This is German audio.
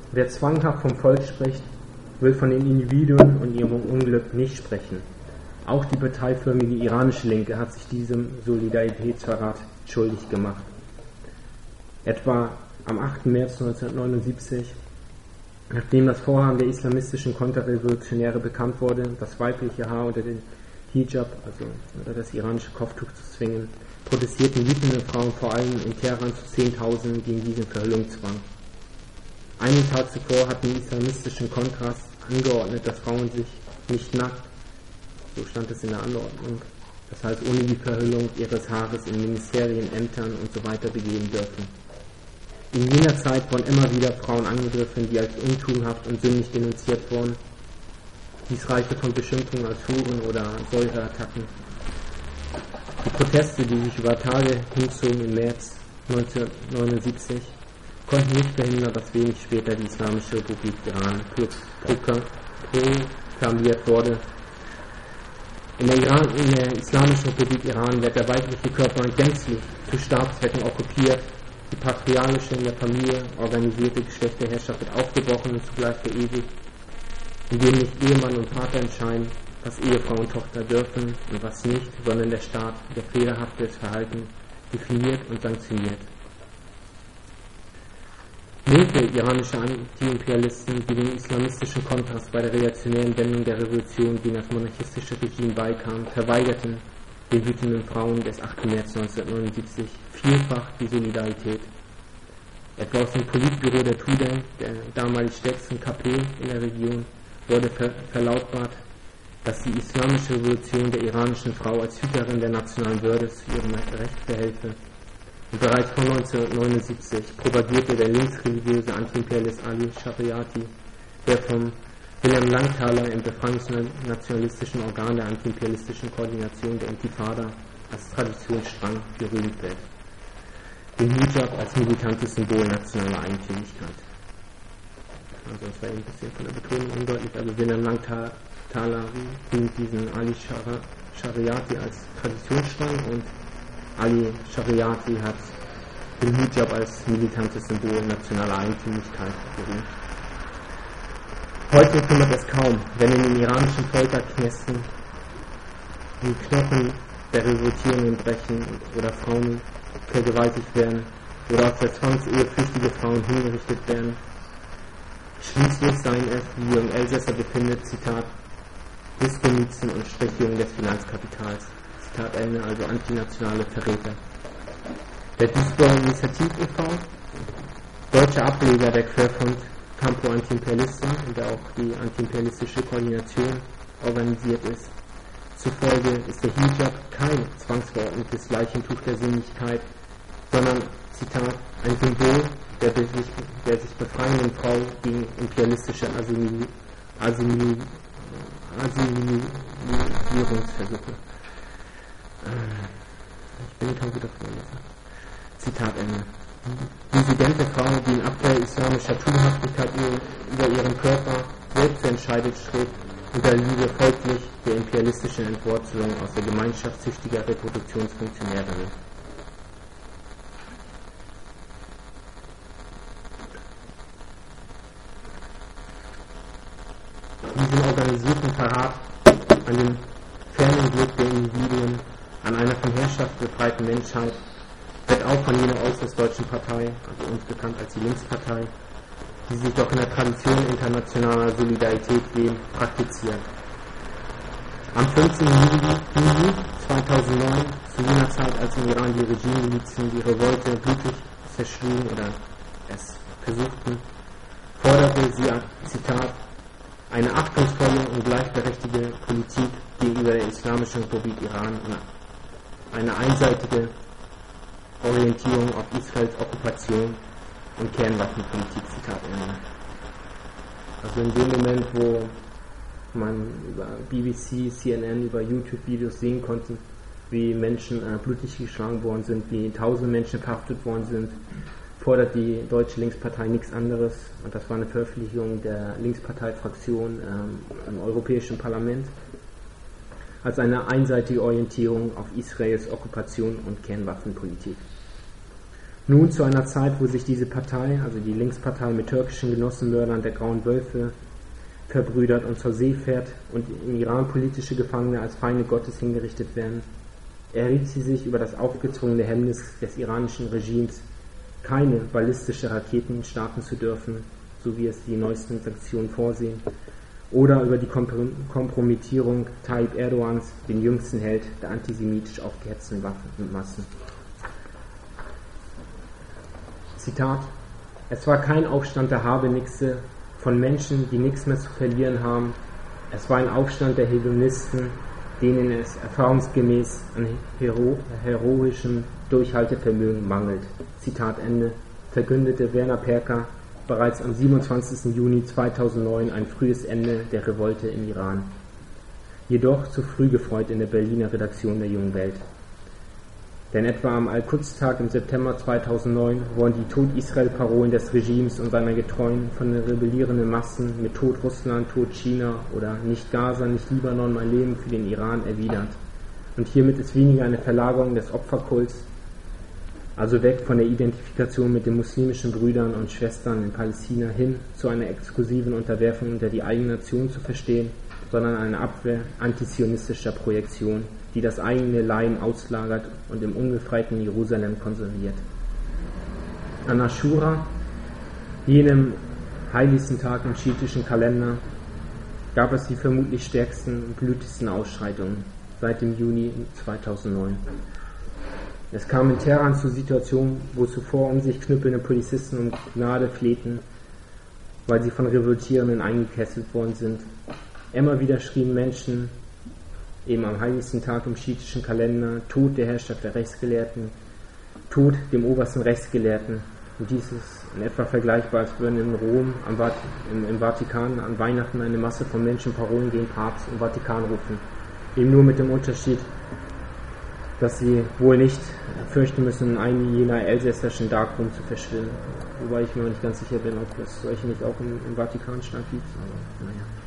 Wer zwanghaft vom Volk spricht, will von den Individuen und ihrem Unglück nicht sprechen. Auch die parteiförmige iranische Linke hat sich diesem Solidaritätsverrat schuldig gemacht. Etwa am 8. März 1979, nachdem das Vorhaben der islamistischen Konterrevolutionäre bekannt wurde, das weibliche Haar unter den Hijab, also unter das iranische Kopftuch zu zwingen, protestierten wütende Frauen vor allem in Teheran zu Zehntausenden gegen diesen Verhüllungszwang. Einen Tag zuvor hatten die islamistischen Kontras angeordnet, dass Frauen sich nicht nackt, so stand es in der Anordnung, das heißt ohne die Verhüllung ihres Haares in Ministerien, Ämtern und so weiter begeben dürfen. In jener Zeit wurden immer wieder Frauen angegriffen, die als untugendhaft und sündig denunziert wurden. Dies reichte von Beschimpfungen als Huren oder Säureattacken. Die Proteste, die sich über Tage hinzogen im März 1979, konnten nicht verhindern, dass wenig später die Islamische Republik Iran proklamiert wurde. In der Islamischen Republik Iran wird der weibliche Körper gänzlich zu Staatszwecken okkupiert, die patriarchalische, in der Familie organisierte Geschlechterherrschaft wird aufgebrochen und zugleich verewigt, indem nicht Ehemann und Vater entscheiden, was Ehefrau und Tochter dürfen und was nicht, sondern der Staat, der fehlerhaftes Verhalten definiert und sanktioniert. Linke iranische Anti-Imperialisten, die den islamistischen Kontras bei der reaktionären Wendung der Revolution gegen das monarchistische Regime beikamen, verweigerten den wütenden Frauen des 8. März 1979 vielfach die Solidarität. Etwa aus dem Politbüro der Tudeh, der damalig stärksten KP in der Region, wurde verlautbart, dass die islamische Revolution der iranischen Frau als Hüterin der nationalen Würde zu ihrem Recht verhelfe. Und bereits von 1979 propagierte der linksreligiöse Antiimperialist Ali Shariati, der vom Wilhelm Langthaler im befreiungsnationalistischen Organ der antiimperialistischen Koordination der Intifada als Traditionsstrang gerühmt wird, den Hijab als militantes Symbol nationaler Eigentümlichkeit. Also das war ein bisschen von der Betonung undeutlich, also Wilhelm Langthaler rühmt diesen Ali Shariati als Traditionsstrang und Ali Shariati hat den Hijab als militantes Symbol nationaler Eigentümlichkeit gerühmt. Heute kümmert es kaum, wenn in den iranischen Folterknästen die Knochen der Revoltierenden brechen oder Frauen vergewaltigt werden oder aus der Zwangsehe flüchtige Frauen hingerichtet werden. Schließlich seien es, wie im Elsässer befindet, Zitat, Diskonizen und Schwächung des Finanzkapitals. Zitat Ende, also antinationale Verräter. Der Duisburger Initiativ e.V., deutscher Ableger der Querfront Campo Antiimperialista, in der auch die antiimperialistische Koordination organisiert ist. Zufolge ist der Hijab kein zwangsverordnetes Leichentuch der Sinnlichkeit, sondern, Zitat, ein Symbol der sich befreienden Frau gegen imperialistische Assimilierungsversuche. Ich bin kein guter Freund. Zitat Ende. Dissidente Frau, die in Abwehr islamischer Tugendhaftigkeit über ihren Körper selbst entscheidet, strebt unterliege folglich der imperialistischen Entwurzelung aus der Gemeinschaft züchtiger Reproduktionsfunktionärinnen. Diesen organisierten Verrat an dem fernen Glück der Individuen, an einer von Herrschaft befreiten Menschheit, wird auch von jener äußerst deutschen Partei, also uns bekannt als die Linkspartei, die sich doch in der Tradition internationaler Solidarität sehen, praktizieren. Am 15. Juli 2009, zu jener Zeit, als im Iran die Regimemilizen die Revolte blutig zerschlugen oder es versuchten, forderte sie, Zitat, eine achtungsvolle und gleichberechtigte Politik gegenüber der Islamischen Republik Iran und eine einseitige Orientierung auf Israels Okkupation und Kernwaffenpolitik, Zitat Ende. Also in dem Moment, wo man über BBC, CNN, über YouTube-Videos sehen konnte, wie Menschen blutig geschlagen worden sind, wie tausende Menschen verhaftet worden sind, fordert die Deutsche Linkspartei nichts anderes, und das war eine Veröffentlichung der Linkspartei-Fraktion im Europäischen Parlament, als eine einseitige Orientierung auf Israels Okkupation und Kernwaffenpolitik. Nun zu einer Zeit, wo sich diese Partei, also die Linkspartei, mit türkischen Genossenmördern der Grauen Wölfe verbrüdert und zur See fährt und im Iran politische Gefangene als Feinde Gottes hingerichtet werden, erregt sie sich über das aufgezwungene Hemmnis des iranischen Regimes, keine ballistische Raketen starten zu dürfen, so wie es die neuesten Sanktionen vorsehen, oder über die Kompromittierung Tayyip Erdogans, den jüngsten Held der antisemitisch aufgehetzten Waffenmassen. Zitat: Es war kein Aufstand der Habenixe, von Menschen, die nichts mehr zu verlieren haben. Es war ein Aufstand der Hedonisten, denen es erfahrungsgemäß an heroischem Durchhaltevermögen mangelt. Zitat Ende, verkündete Werner Perker bereits am 27. Juni 2009 ein frühes Ende der Revolte im Iran. Jedoch zu früh gefreut in der Berliner Redaktion der Jungen Welt. Denn etwa am Al-Quds-Tag im September 2009 wurden die Tod-Israel-Parolen des Regimes und seiner Getreuen von den rebellierenden Massen mit Tod Russland, Tod China oder nicht Gaza, nicht Libanon, mein Leben für den Iran erwidert. Und hiermit ist weniger eine Verlagerung des Opferkults, also weg von der Identifikation mit den muslimischen Brüdern und Schwestern in Palästina hin zu einer exklusiven Unterwerfung unter die eigene Nation zu verstehen, sondern eine Abwehr antizionistischer Projektion, die das eigene Leiden auslagert und im unbefreiten Jerusalem konserviert. An Aschura, jenem heiligsten Tag im schiitischen Kalender, gab es die vermutlich stärksten und blutigsten Ausschreitungen seit dem Juni 2009. Es kam in Teheran zu Situationen, wo zuvor um sich knüppelnde Polizisten um Gnade flehten, weil sie von Revoltierenden eingekesselt worden sind. Immer wieder schrien Menschen, eben am heiligsten Tag im schiitischen Kalender, Tod der Herrschaft der Rechtsgelehrten, Tod dem obersten Rechtsgelehrten. Und dies ist in etwa vergleichbar, als würden in Rom, im Vatikan, an Weihnachten eine Masse von Menschen Parolen gegen Papst und Vatikan rufen. Eben nur mit dem Unterschied, dass sie wohl nicht fürchten müssen, in einem jener elsässischen Darkroom zu verschwinden. Wobei ich mir nicht ganz sicher bin, ob es solche nicht auch im Vatikanstaat gibt. Aber naja.